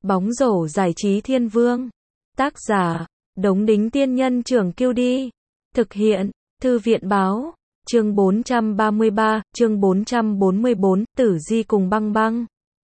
Bóng rổ giải trí thiên vương. Tác giả, Đống Đính Tiên Nhân Trưởng Kiêu Đi. Thực hiện, Thư viện Báo. Chương 433, chương 444, Tử Di cùng Băng Băng.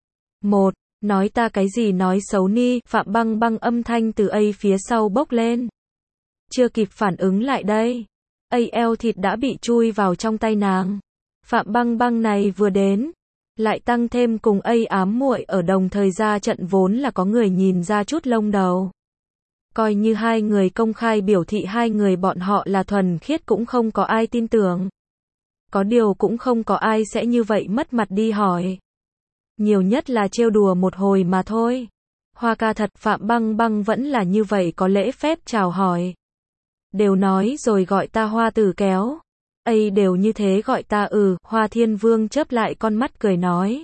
1. Nói ta cái gì nói xấu ni, Phạm Băng Băng âm thanh từ phía sau bốc lên. Chưa kịp phản ứng lại đây. eo thịt đã bị chui vào trong tay nàng. Phạm Băng Băng này vừa đến, lại tăng thêm cùng ám muội ở đồng thời ra trận vốn là có người nhìn ra chút lông đầu. Coi như hai người công khai biểu thị hai người bọn họ là thuần khiết cũng không có ai tin tưởng. Có điều cũng không có ai sẽ như vậy mất mặt đi hỏi. Nhiều nhất là trêu đùa một hồi mà thôi. Hoa ca thật, Phạm Băng Băng vẫn là như vậy có lễ phép chào hỏi. Đều nói rồi gọi ta Hoa tử kéo. Đều như thế gọi ta. Hoa Thiên Vương chớp lại con mắt cười nói.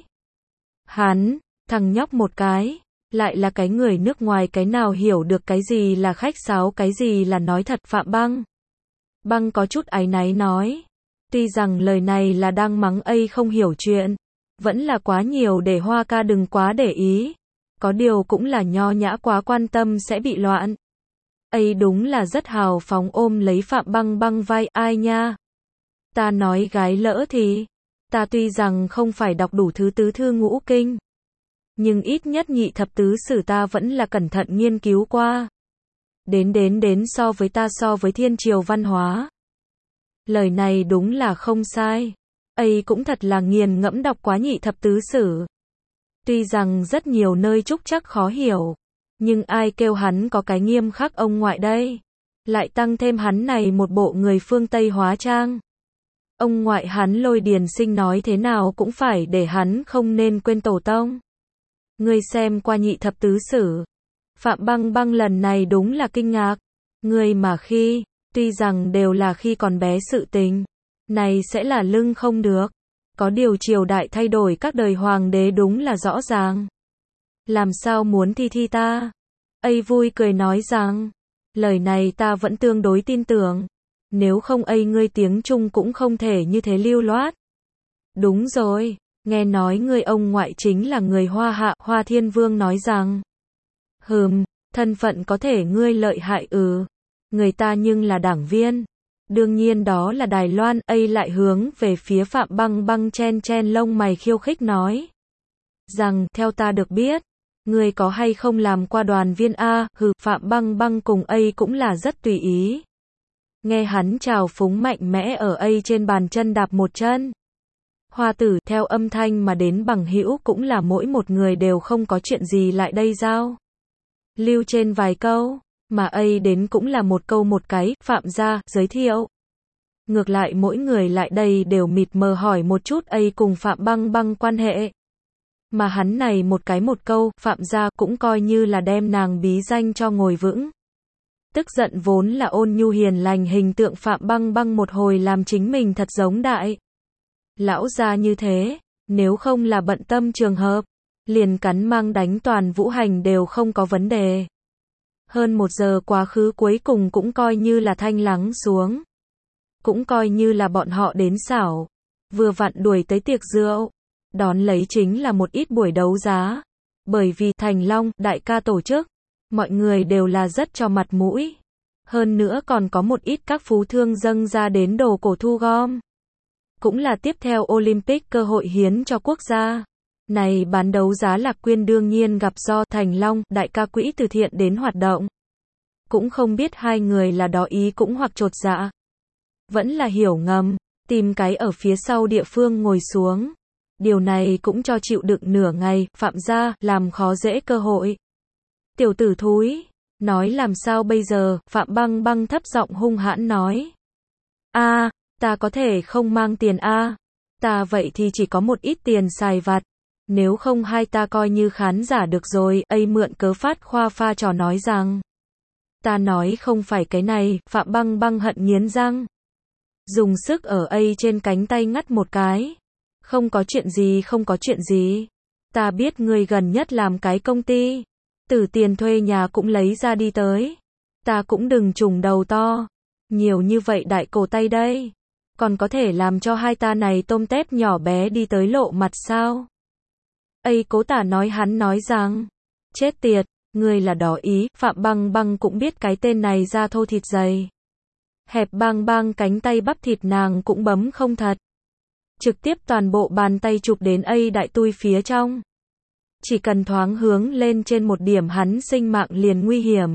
Hắn, thằng nhóc một cái, lại là cái người nước ngoài, cái nào hiểu được cái gì là khách sáo, cái gì là nói thật. Phạm Băng Băng có chút áy náy nói. Tuy rằng lời này là đang mắng không hiểu chuyện, vẫn là quá nhiều để Hoa ca đừng quá để ý. Có điều cũng là nho nhã quá quan tâm sẽ bị loạn. Đúng là rất hào phóng ôm lấy Phạm Băng Băng vai. Ai nha? Ta nói gái lỡ thì, ta tuy rằng không phải đọc đủ thứ tứ thư ngũ kinh, nhưng ít nhất nhị thập tứ sử ta vẫn là cẩn thận nghiên cứu qua. Đến so với thiên triều văn hóa. Lời này đúng là không sai. Cũng thật là nghiền ngẫm đọc quá nhị thập tứ sử. Tuy rằng rất nhiều nơi trúc trắc khó hiểu, nhưng ai kêu hắn có cái nghiêm khắc ông ngoại đây. Lại tăng thêm hắn này một bộ người phương Tây hóa trang. Ông ngoại hắn Lôi Điền Sinh nói thế nào cũng phải để hắn không nên quên tổ tông. Ngươi xem qua nhị thập tứ sử. Phạm Băng Băng lần này đúng là kinh ngạc. Ngươi mà tuy rằng đều là khi còn bé sự tình, này sẽ là lưng không được. Có điều triều đại thay đổi, các đời hoàng đế đúng là rõ ràng. Làm sao muốn thi ta? Vui cười nói rằng, lời này ta vẫn tương đối tin tưởng. Nếu không ngươi tiếng Trung cũng không thể như thế lưu loát. Đúng rồi, nghe nói ngươi ông ngoại chính là người Hoa Hạ. Hoa Thiên Vương nói rằng, thân phận có thể ngươi lợi hại. Người ta nhưng là đảng viên. Đương nhiên đó là Đài Loan. Lại hướng về phía Phạm Băng Băng chen lông mày khiêu khích nói rằng, theo ta được biết, ngươi có hay không làm qua đoàn viên a? Phạm Băng Băng cùng cũng là rất tùy ý. Nghe hắn trào phúng mạnh mẽ ở trên bàn chân đạp một chân. Hoa tử theo âm thanh mà đến bằng hữu cũng là mỗi một người đều không có chuyện gì lại đây giao lưu trên vài câu, mà đến cũng là một câu một cái. Phạm gia giới thiệu. Ngược lại mỗi người lại đây đều mịt mờ hỏi một chút cùng Phạm Băng Băng quan hệ. Mà hắn này một câu, Phạm gia cũng coi như là đem nàng bí danh cho ngồi vững. Tức giận vốn là ôn nhu hiền lành hình tượng Phạm Băng Băng một hồi làm chính mình thật giống đại lão gia như thế, nếu không là bận tâm trường hợp, liền cắn mang đánh toàn vũ hành đều không có vấn đề. Hơn 1 giờ quá khứ cuối cùng cũng coi như là thanh lắng xuống. Cũng coi như là bọn họ đến xảo. Vừa vặn đuổi tới tiệc rượu. Đón lấy chính là một ít buổi đấu giá. Bởi vì Thành Long, đại ca tổ chức, mọi người đều là rất cho mặt mũi. Hơn nữa còn có một ít các phú thương dâng ra đến đồ cổ thu gom. Cũng là tiếp theo Olympic cơ hội hiến cho quốc gia. Này bán đấu giá lạc quyên đương nhiên gặp do Thành Long, đại ca quỹ từ thiện đến hoạt động. Cũng không biết hai người là đó ý cũng hoặc chột dạ. Vẫn là hiểu ngầm, tìm cái ở phía sau địa phương ngồi xuống. Điều này cũng cho chịu đựng nửa ngày. Phạm gia làm khó dễ cơ hội. Tiểu tử thúi, nói làm sao bây giờ? Phạm Băng Băng thấp giọng hung hãn nói. Ta có thể không mang tiền ta vậy thì chỉ có một ít tiền xài vặt. Nếu không hai ta coi như khán giả được rồi. Mượn cớ phát khoa pha trò nói rằng, ta nói không phải cái này. Phạm Băng Băng hận nghiến răng, dùng sức ở trên cánh tay ngắt một cái. Không có chuyện gì. Ta biết ngươi gần nhất làm cái công ty, từ tiền thuê nhà cũng lấy ra đi tới. Ta cũng đừng trùng đầu to. Nhiều như vậy đại cổ tay đây. Còn có thể làm cho hai ta này tôm tép nhỏ bé đi tới lộ mặt sao? Cố tả nói. Hắn nói rằng, Chết tiệt, ngươi là đỏ ý, Phạm Băng Băng cũng biết cái tên này da thô thịt dày. Hẹp bang bang cánh tay bắp thịt nàng cũng bấm không thật. Trực tiếp toàn bộ bàn tay chụp đến đại tui phía trong. Chỉ cần thoáng hướng lên trên một điểm hắn sinh mạng liền nguy hiểm.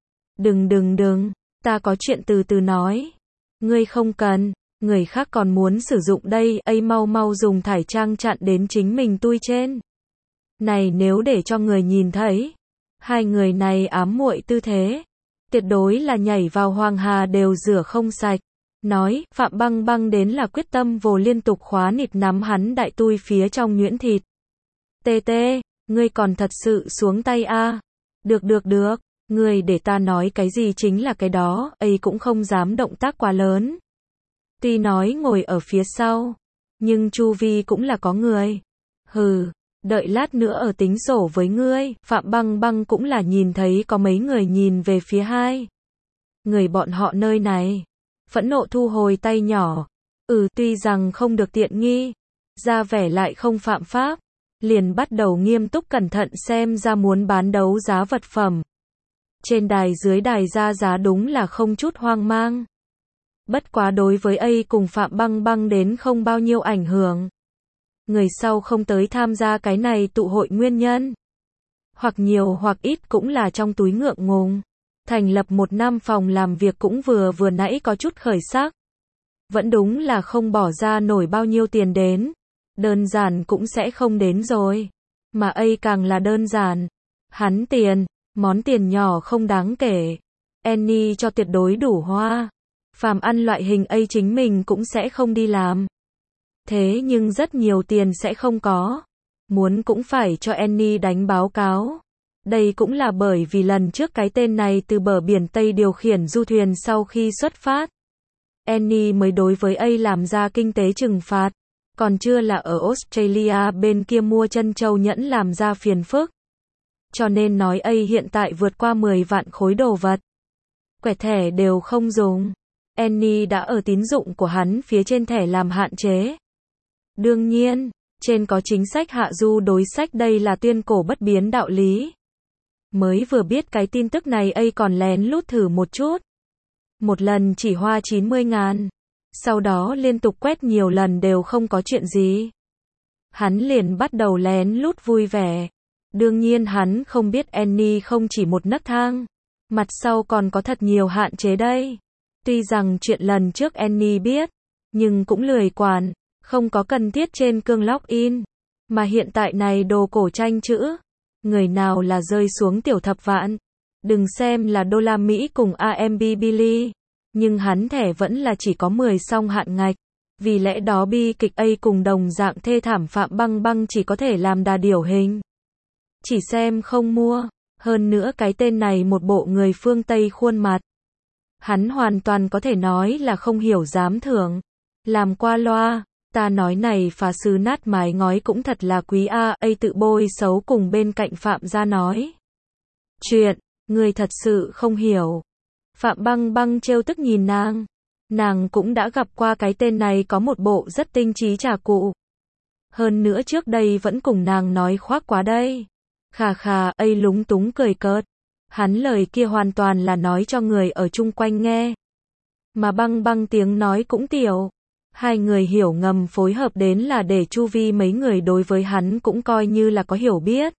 Đừng, ta có chuyện từ từ nói. Ngươi không cần, người khác còn muốn sử dụng đây, mau dùng thải trang chặn đến chính mình tui trên. Này nếu để cho người nhìn thấy, hai người này ám muội tư thế, tuyệt đối là nhảy vào hoàng hà đều rửa không sạch. Nói, Phạm Băng Băng đến là quyết tâm vồ liên tục khóa nịt nắm hắn đại tui phía trong nhuyễn thịt. Tê, ngươi còn thật sự xuống tay a? Được, ngươi để ta nói cái gì chính là cái đó, cũng không dám động tác quá lớn. Tuy nói ngồi ở phía sau, nhưng chu vi cũng là có người. Hừ, đợi lát nữa ở tính sổ với ngươi. Phạm Băng Băng cũng là nhìn thấy có mấy người nhìn về phía hai người bọn họ nơi này. Phẫn nộ thu hồi tay nhỏ. Tuy rằng không được tiện nghi, ra vẻ lại không phạm pháp, liền bắt đầu nghiêm túc cẩn thận xem ra muốn bán đấu giá vật phẩm. Trên đài dưới đài ra giá đúng là không chút hoang mang. Bất quá đối với cùng Phạm Băng Băng đến không bao nhiêu ảnh hưởng. Người sau không tới tham gia cái này tụ hội nguyên nhân. Hoặc nhiều hoặc ít cũng là trong túi ngượng ngùng. Thành lập 1 năm phòng làm việc cũng vừa nãy có chút khởi sắc. Vẫn đúng là không bỏ ra nổi bao nhiêu tiền đến. Đơn giản cũng sẽ không đến rồi. Mà càng là đơn giản. Hắn tiền, món tiền nhỏ không đáng kể. Annie cho tuyệt đối đủ hoa. Phàm ăn loại hình chính mình cũng sẽ không đi làm. Thế nhưng rất nhiều tiền sẽ không có. Muốn cũng phải cho Annie đánh báo cáo. Đây cũng là bởi vì lần trước cái tên này từ bờ biển Tây điều khiển du thuyền sau khi xuất phát. Annie mới đối với làm ra kinh tế trừng phạt. Còn chưa là ở Australia bên kia mua chân châu nhẫn làm ra phiền phức. Cho nên nói hiện tại vượt qua 10 vạn khối đồ vật. Quẻ thẻ đều không dùng. Annie đã ở tín dụng của hắn phía trên thẻ làm hạn chế. Đương nhiên, trên có chính sách hạ du đối sách đây là tuyên cổ bất biến đạo lý. Mới vừa biết cái tin tức này còn lén lút thử một chút. Một lần chỉ hoa 90.000. Sau đó liên tục quét nhiều lần đều không có chuyện gì. Hắn liền bắt đầu lén lút vui vẻ. Đương nhiên hắn không biết Annie không chỉ một nấc thang. Mặt sau còn có thật nhiều hạn chế đây. Tuy rằng chuyện lần trước Annie biết, nhưng cũng lười quản, không có cần thiết trên cương login. Mà hiện tại này đồ cổ tranh chữ, người nào là rơi xuống tiểu thập vạn. Đừng xem là đô la Mỹ cùng AMB Billy, nhưng hắn thẻ vẫn là chỉ có 10 song hạn ngạch. Vì lẽ đó bi kịch cùng đồng dạng thê thảm Phạm Băng Băng chỉ có thể làm đà điểu hình. Chỉ xem không mua. Hơn nữa cái tên này một bộ người phương Tây khuôn mặt. Hắn hoàn toàn có thể nói là không hiểu dám thưởng. Làm qua loa. Ta nói này phá sứ nát mái ngói cũng thật là quý a. Tự bôi xấu cùng bên cạnh Phạm gia nói. Chuyện, người thật sự không hiểu. Phạm Băng Băng trêu tức nhìn nàng. Nàng cũng đã gặp qua cái tên này có một bộ rất tinh trí trà cụ. Hơn nữa trước đây vẫn cùng nàng nói khoác quá đây. Khà, lúng túng cười cợt. Hắn lời kia hoàn toàn là nói cho người ở chung quanh nghe. Mà Băng Băng tiếng nói cũng tiểu. Hai người hiểu ngầm phối hợp đến là để chu vi mấy người đối với hắn cũng coi như là có hiểu biết.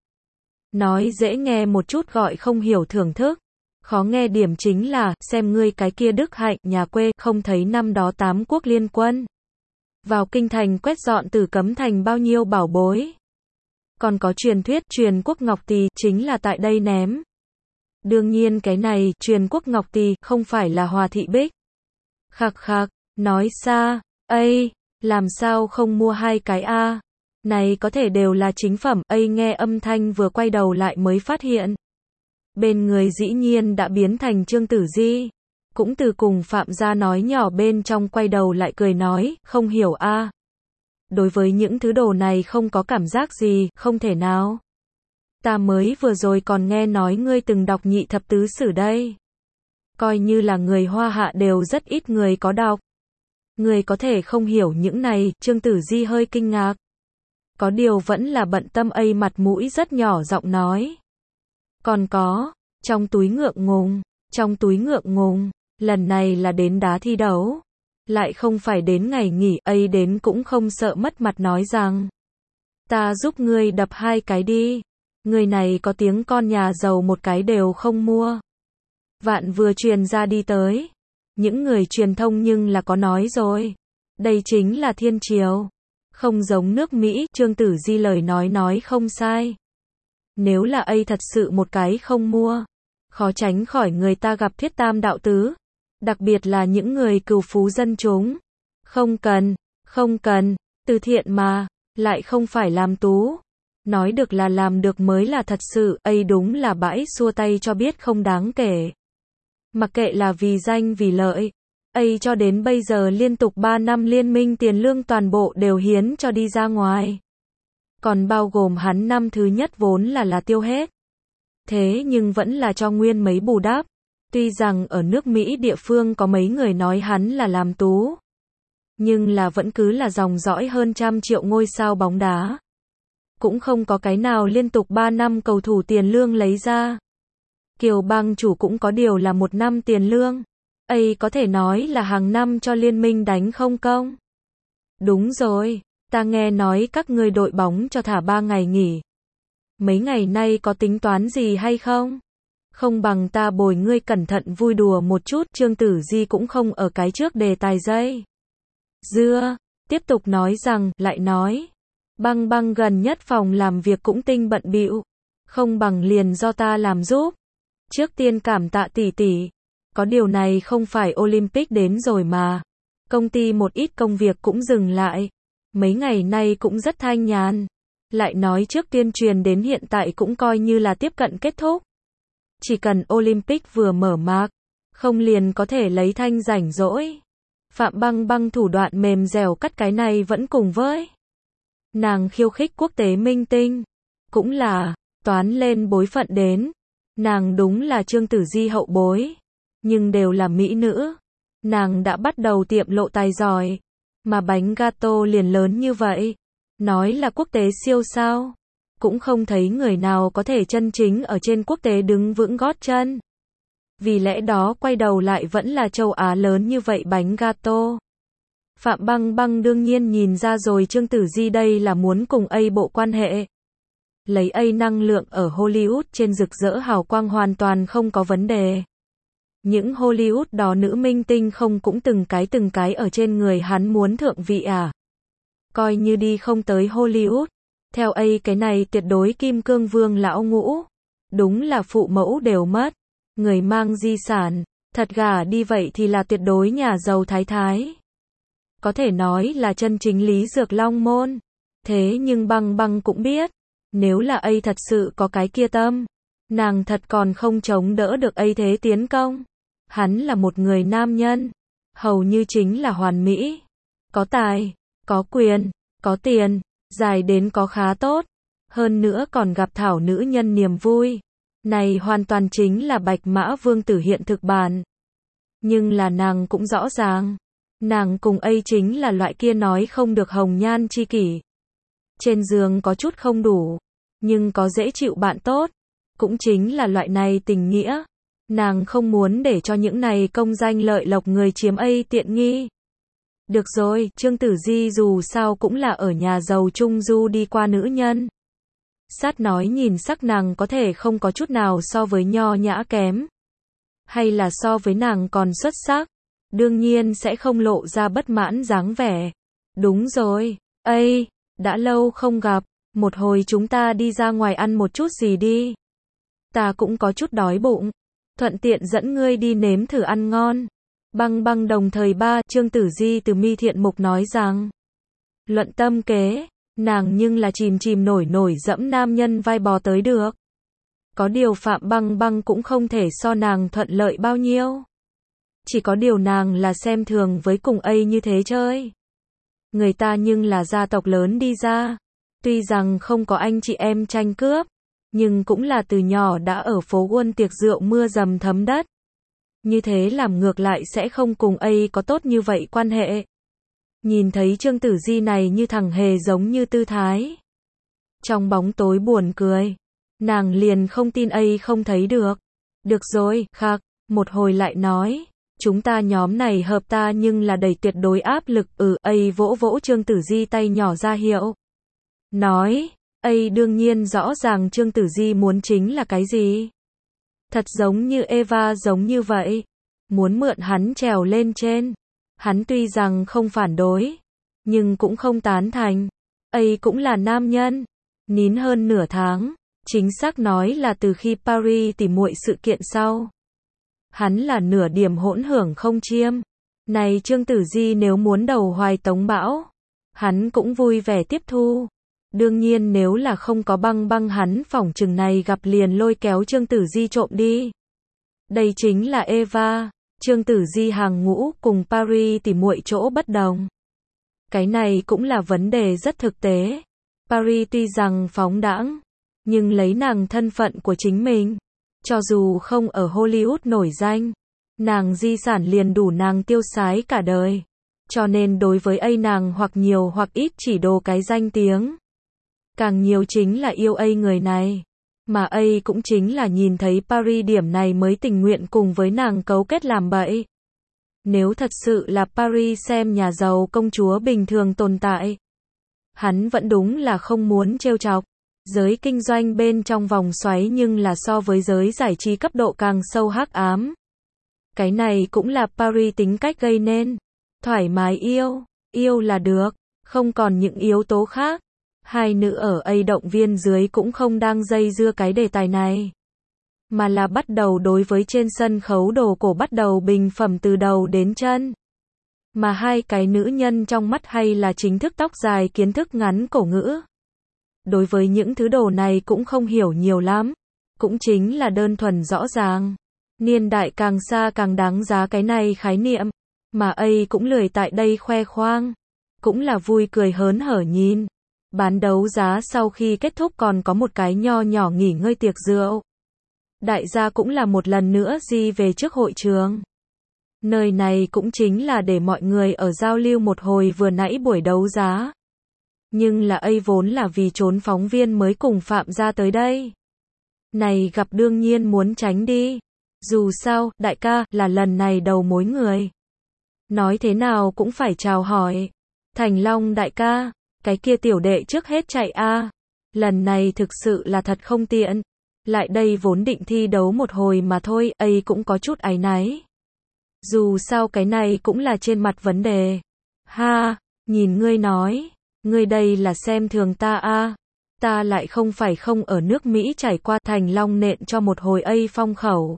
Nói dễ nghe một chút gọi không hiểu thưởng thức. Khó nghe điểm chính là, xem ngươi cái kia đức hạnh, nhà quê, không thấy năm đó 8 quốc liên quân. Vào kinh thành quét dọn Tử Cấm thành bao nhiêu bảo bối. Còn có truyền thuyết, truyền quốc ngọc tỳ, chính là tại đây ném. Đương nhiên cái này, truyền quốc ngọc tỳ, không phải là Hòa Thị Bích. Khạc, nói xa, làm sao không mua 2 cái a? Này có thể đều là chính phẩm, nghe âm thanh vừa quay đầu lại mới phát hiện. Bên người dĩ nhiên đã biến thành Trương Tử Di. Cũng từ cùng Phạm gia nói nhỏ bên trong quay đầu lại cười nói, không hiểu a. Đối với những thứ đồ này không có cảm giác gì, không thể nào. Ta mới vừa rồi còn nghe nói ngươi từng đọc Nhị Thập Tứ Sử đây. Coi như là người Hoa Hạ đều rất ít người có đọc. Người có thể không hiểu những này, Trương Tử Di hơi kinh ngạc. Có điều vẫn là bận tâm mặt mũi rất nhỏ giọng nói. Còn có, trong túi ngượng ngùng, lần này là đến đá thi đấu. Lại không phải đến ngày nghỉ, ấy đến cũng không sợ mất mặt nói rằng. Ta giúp ngươi đập 2 cái đi. Người này có tiếng con nhà giàu một cái đều không mua. Vạn vừa truyền ra đi tới. Những người truyền thông nhưng là có nói rồi. Đây chính là thiên triều. Không giống nước Mỹ, Trương Tử Di lời nói không sai. Nếu là ấy thật sự một cái không mua, khó tránh khỏi người ta gặp thuyết tam đạo tứ. Đặc biệt là những người cừu phú dân chúng. Không cần, từ thiện mà, lại không phải làm tú. Nói được là làm được mới là thật sự, ấy đúng là bãi xua tay cho biết không đáng kể. Mặc kệ là vì danh vì lợi, ấy cho đến bây giờ liên tục 3 năm liên minh tiền lương toàn bộ đều hiến cho đi ra ngoài. Còn bao gồm hắn năm thứ nhất vốn là tiêu hết. Thế nhưng vẫn là cho nguyên mấy bù đắp. Tuy rằng ở nước Mỹ địa phương có mấy người nói hắn là làm tú, nhưng là vẫn cứ là dòng dõi hơn 100 triệu ngôi sao bóng đá. Cũng không có cái nào liên tục 3 năm cầu thủ tiền lương lấy ra. Kiều bang chủ cũng có điều là 1 năm tiền lương. Ấy có thể nói là hàng năm cho liên minh đánh không công. Đúng rồi, ta nghe nói các ngươi đội bóng cho thả 3 ngày nghỉ. Mấy ngày nay có tính toán gì hay không? Không bằng ta bồi ngươi cẩn thận vui đùa một chút. Trương Tử Di cũng không ở cái trước đề tài dây dưa, tiếp tục nói rằng, lại nói, băng gần nhất phòng làm việc cũng tinh bận bịu, không bằng liền do ta làm giúp. Trước tiên cảm tạ tỷ tỷ, có điều này không phải Olympic đến rồi mà, công ty một ít công việc cũng dừng lại, mấy ngày nay cũng rất thanh nhàn. Lại nói trước tuyên truyền đến hiện tại cũng coi như là tiếp cận kết thúc. Chỉ cần Olympic vừa mở mạc, không liền có thể lấy thanh rảnh rỗi. Phạm băng thủ đoạn mềm dẻo cắt cái này vẫn cùng với nàng khiêu khích quốc tế minh tinh. Cũng là, toán lên bối phận đến. Nàng đúng là Trương Tử Di hậu bối. Nhưng đều là mỹ nữ. Nàng đã bắt đầu tiệm lộ tài giỏi. Mà bánh gato liền lớn như vậy. Nói là quốc tế siêu sao. Cũng không thấy người nào có thể chân chính ở trên quốc tế đứng vững gót chân. Vì lẽ đó quay đầu lại vẫn là châu Á lớn như vậy bánh gato. Phạm băng đương nhiên nhìn ra rồi Trương Tử Di đây là muốn cùng A bộ quan hệ. Lấy A năng lượng ở Hollywood trên rực rỡ hào quang hoàn toàn không có vấn đề. Những Hollywood đó nữ minh tinh không cũng từng cái ở trên người hắn muốn thượng vị à? Coi như đi không tới Hollywood. Theo A cái này tuyệt đối kim cương vương lão ngũ. Đúng là phụ mẫu đều mất. Người mang di sản, thật gả đi vậy thì là tuyệt đối nhà giàu thái thái. Có thể nói là chân chính Lý Dược Long môn. Thế nhưng băng cũng biết, nếu là A thật sự có cái kia tâm, nàng thật còn không chống đỡ được A thế tiến công. Hắn là một người nam nhân, hầu như chính là hoàn mỹ. Có tài, có quyền, có tiền, dài đến có khá tốt. Hơn nữa còn gặp thảo nữ nhân niềm vui. Này hoàn toàn chính là Bạch Mã Vương tử hiện thực bản. Nhưng là nàng cũng rõ ràng. Nàng cùng A chính là loại kia nói không được hồng nhan chi kỷ. Trên giường có chút không đủ. Nhưng có dễ chịu bạn tốt. Cũng chính là loại này tình nghĩa. Nàng không muốn để cho những này công danh lợi lộc người chiếm A tiện nghi. Được rồi, Trương Tử Di dù sao cũng là ở nhà giàu trung du đi qua nữ nhân. Sát nói nhìn sắc nàng có thể không có chút nào so với nho nhã kém. Hay là so với nàng còn xuất sắc. Đương nhiên sẽ không lộ ra bất mãn dáng vẻ. Đúng rồi, đã lâu không gặp. Một hồi chúng ta đi ra ngoài ăn một chút gì đi. Ta cũng có chút đói bụng. Thuận tiện dẫn ngươi đi nếm thử ăn ngon. Băng đồng thời Trương Tử Di từ mi thiện mục nói rằng. Luận tâm kế. Nàng nhưng là chìm nổi dẫm nam nhân vai bò tới được. Có điều Phạm băng cũng không thể so nàng thuận lợi bao nhiêu. Chỉ có điều nàng là xem thường với cùng A như thế chơi. Người ta nhưng là gia tộc lớn đi ra. Tuy rằng không có anh chị em tranh cướp. Nhưng cũng là từ nhỏ đã ở phố Wall tiệc rượu mưa dầm thấm đất. Như thế làm ngược lại sẽ không cùng A có tốt như vậy quan hệ. Nhìn thấy Trương Tử Di này như thằng hề giống như tư thái. Trong bóng tối buồn cười. Nàng liền không tin ấy không thấy được. Được rồi, khạc, một hồi lại nói. Chúng ta nhóm này hợp ta nhưng là đầy tuyệt đối áp lực. Ấy vỗ vỗ Trương Tử Di tay nhỏ ra hiệu. Nói, ấy đương nhiên rõ ràng Trương Tử Di muốn chính là cái gì. Thật giống như Eva giống như vậy. Muốn mượn hắn trèo lên trên. Hắn tuy rằng không phản đối, nhưng cũng không tán thành. Ấy cũng là nam nhân. Nín hơn nửa tháng. Chính xác nói là từ khi Paris tỉ muội sự kiện sau. Hắn là nửa điểm hỗn hưởng không chiêm. Này Trương Tử Di nếu muốn đầu hoài tống bão, hắn cũng vui vẻ tiếp thu. Đương nhiên nếu là không có băng hắn phỏng chừng này gặp liền lôi kéo Trương Tử Di trộm đi. Đây chính là Eva, Trương Tử Di hàng ngũ cùng Paris tỉ muội chỗ bất đồng. Cái này cũng là vấn đề rất thực tế. Paris tuy rằng phóng đãng, nhưng lấy nàng thân phận của chính mình, cho dù không ở Hollywood nổi danh, nàng di sản liền đủ nàng tiêu xái cả đời. Cho nên đối với A nàng hoặc nhiều hoặc ít chỉ đồ cái danh tiếng. Càng nhiều chính là yêu A người này. Mà A cũng chính là nhìn thấy Paris điểm này mới tình nguyện cùng với nàng cấu kết làm bậy. Nếu thật sự là Paris xem nhà giàu công chúa bình thường tồn tại, hắn vẫn đúng là không muốn trêu chọc. Giới kinh doanh bên trong vòng xoáy nhưng là so với giới giải trí cấp độ càng sâu hắc ám. Cái này cũng là Paris tính cách gây nên. Thoải mái yêu là được, không còn những yếu tố khác. Hai nữ ở A động viên dưới cũng không đang dây dưa cái đề tài này, mà là bắt đầu đối với trên sân khấu đồ cổ bắt đầu bình phẩm từ đầu đến chân. Mà hai cái nữ nhân trong mắt hay là chính thức tóc dài kiến thức ngắn cổ ngữ. Đối với những thứ đồ này cũng không hiểu nhiều lắm, cũng chính là đơn thuần rõ ràng. Niên đại càng xa càng đáng giá cái này khái niệm, mà A cũng lười tại đây khoe khoang, cũng là vui cười hớn hở nhìn. Bán đấu giá sau khi kết thúc còn có một cái nho nhỏ nghỉ ngơi tiệc rượu. Đại gia cũng là một lần nữa di về trước hội trường. Nơi này cũng chính là để mọi người ở giao lưu một hồi vừa nãy buổi đấu giá. Nhưng là A vốn là vì trốn phóng viên mới cùng Phạm gia tới đây. Này gặp đương nhiên muốn tránh đi. Dù sao, đại ca là lần này đầu mối người. Nói thế nào cũng phải chào hỏi. Thành Long đại ca, cái kia tiểu đệ trước hết chạy a. Lần này thực sự là thật không tiện. Lại đây vốn định thi đấu một hồi mà thôi, A cũng có chút áy náy. Dù sao cái này cũng là trên mặt vấn đề. Ha, nhìn ngươi nói, ngươi đây là xem thường ta a. Ta lại không phải không ở nước Mỹ trải qua. Thành Long nện cho một hồi A phong khẩu.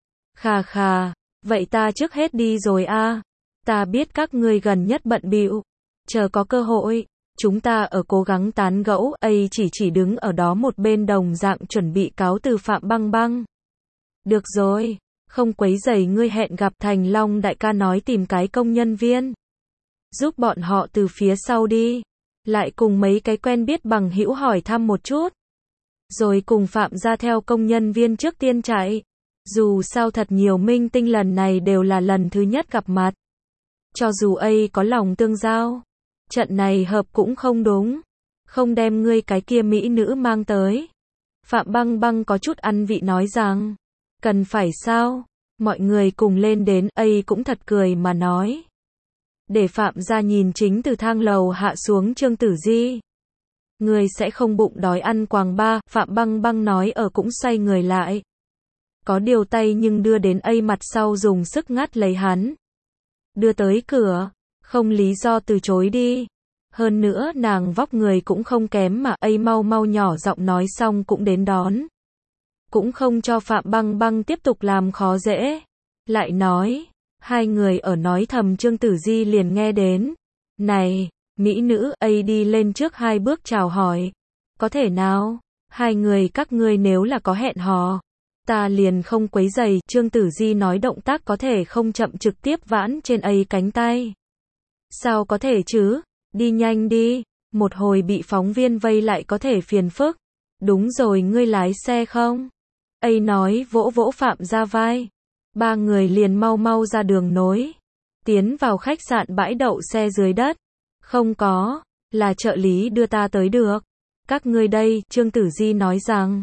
Khà, vậy ta trước hết đi rồi a. Ta biết các ngươi gần nhất bận bịu, chờ có cơ hội, chúng ta ở cố gắng tán gẫu. A chỉ đứng ở đó một bên đồng dạng chuẩn bị cáo từ Phạm Băng. Được rồi, không quấy rầy ngươi, hẹn gặp. Thành Long đại ca nói tìm cái công nhân viên, giúp bọn họ từ phía sau đi, lại cùng mấy cái quen biết bằng hữu hỏi thăm một chút, rồi cùng Phạm ra theo công nhân viên trước tiên chạy. Dù sao thật nhiều minh tinh lần này đều là lần thứ nhất gặp mặt. Cho dù A có lòng tương giao, trận này hợp cũng không đúng. Không đem ngươi cái kia mỹ nữ mang tới. Phạm Băng có chút ăn vị nói rằng, cần phải sao? Mọi người cùng lên đến. A cũng thật cười mà nói. Để Phạm ra nhìn chính từ thang lầu hạ xuống Trương Tử Di. Người sẽ không bụng đói ăn quàng ba. Phạm Băng nói ở cũng xoay người lại. Có điều tay nhưng đưa đến A mặt sau dùng sức ngắt lấy hắn. Đưa tới cửa, không lý do từ chối đi. Hơn nữa nàng vóc người cũng không kém mà. A mau nhỏ giọng nói xong cũng đến đón. Cũng không cho Phạm Băng tiếp tục làm khó dễ. Lại nói, hai người ở nói thầm Trương Tử Di liền nghe đến. Này, mỹ nữ. A đi lên trước hai bước chào hỏi. Có thể nào, hai người các ngươi nếu là có hẹn hò, ta liền không quấy rầy. Trương Tử Di nói động tác có thể không chậm trực tiếp vãn trên A cánh tay. Sao có thể chứ, đi nhanh đi, một hồi bị phóng viên vây lại có thể phiền phức. Đúng rồi, ngươi lái xe không? A nói vỗ Phạm ra vai. Ba người liền mau ra đường nối, tiến vào khách sạn bãi đậu xe dưới đất. Không có, là trợ lý đưa ta tới được. Các ngươi đây, Trương Tử Di nói rằng.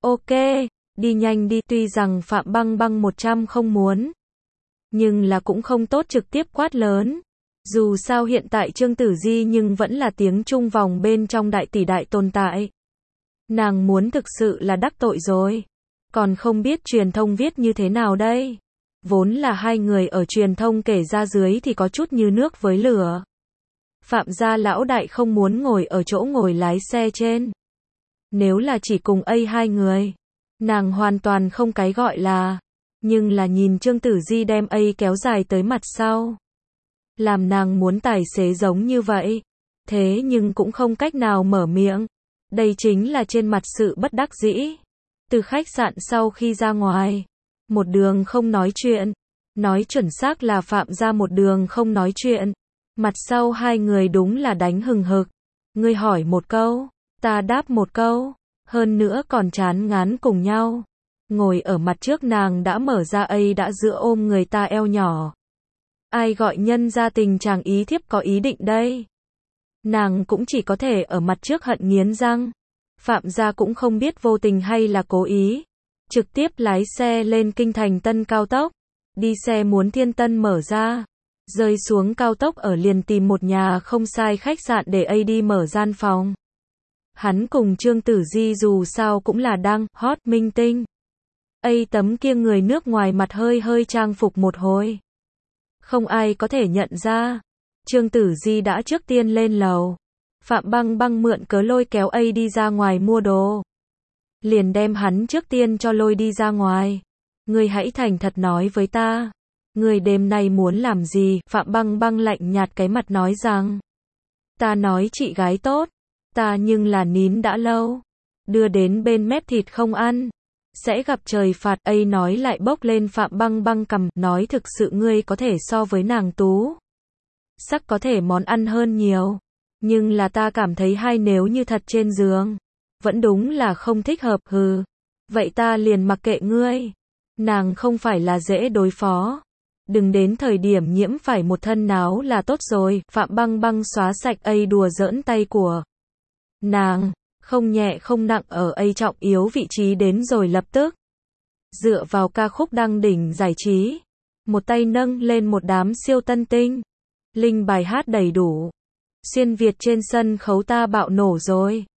Ok, đi nhanh đi, tuy rằng Phạm Băng Băng 100 không muốn, nhưng là cũng không tốt trực tiếp quát lớn. Dù sao hiện tại Trương Tử Di nhưng vẫn là tiếng Trung vòng bên trong đại tỷ đại tồn tại. Nàng muốn thực sự là đắc tội rồi. Còn không biết truyền thông viết như thế nào đây. Vốn là hai người ở truyền thông kể ra dưới thì có chút như nước với lửa. Phạm gia lão đại không muốn ngồi ở chỗ ngồi lái xe trên. Nếu là chỉ cùng hai người, nàng hoàn toàn không cái gọi là. Nhưng là nhìn Trương Tử Di đem kéo dài tới mặt sau. Làm nàng muốn tài xế giống như vậy. Thế nhưng cũng không cách nào mở miệng. Đây chính là trên mặt sự bất đắc dĩ. Từ khách sạn sau khi ra ngoài, một đường không nói chuyện. Nói chuẩn xác là Phạm gia một đường không nói chuyện. Mặt sau hai người đúng là đánh hừng hực. Ngươi hỏi một câu, ta đáp một câu. Hơn nữa còn chán ngán cùng nhau. Ngồi ở mặt trước nàng đã mở ra đã dựa ôm người ta eo nhỏ. Ai gọi nhân ra tình chàng ý thiếp có ý định đây. Nàng cũng chỉ có thể ở mặt trước hận nghiến răng. Phạm gia cũng không biết vô tình hay là cố ý. Trực tiếp lái xe lên kinh thành Tân cao tốc. Đi xe muốn Thiên Tân mở ra. Rơi xuống cao tốc ở liền tìm một nhà không sai khách sạn để đi mở gian phòng. Hắn cùng Trương Tử Di dù sao cũng là đang hot minh tinh. Tấm kia người nước ngoài mặt hơi trang phục một hồi. Không ai có thể nhận ra. Trương Tử Di đã trước tiên lên lầu. Phạm Băng Băng mượn cớ lôi kéo đi ra ngoài mua đồ. Liền đem hắn trước tiên cho lôi đi ra ngoài. Ngươi hãy thành thật nói với ta. Ngươi đêm nay muốn làm gì? Phạm Băng Băng lạnh nhạt cái mặt nói rằng. Ta nói chị gái tốt. Ta nhưng là nín đã lâu. Đưa đến bên mép thịt không ăn. Sẽ gặp trời phạt. Nói lại bốc lên Phạm Băng Băng cằm. Nói thực sự ngươi có thể so với nàng tú. Sắc có thể món ăn hơn nhiều. Nhưng là ta cảm thấy nếu như thật trên giường. Vẫn đúng là không thích hợp. Hừ. Vậy ta liền mặc kệ ngươi. Nàng không phải là dễ đối phó. Đừng đến thời điểm nhiễm phải một thân náo là tốt rồi. Phạm Băng Băng xóa sạch đùa giỡn tay của nàng. Không nhẹ không nặng ở trọng yếu vị trí đến rồi lập tức. Dựa vào ca khúc đăng đỉnh giải trí. Một tay nâng lên một đám siêu tân tinh. Linh bài hát đầy đủ. Xuyên Việt trên sân khấu ta bạo nổ rồi.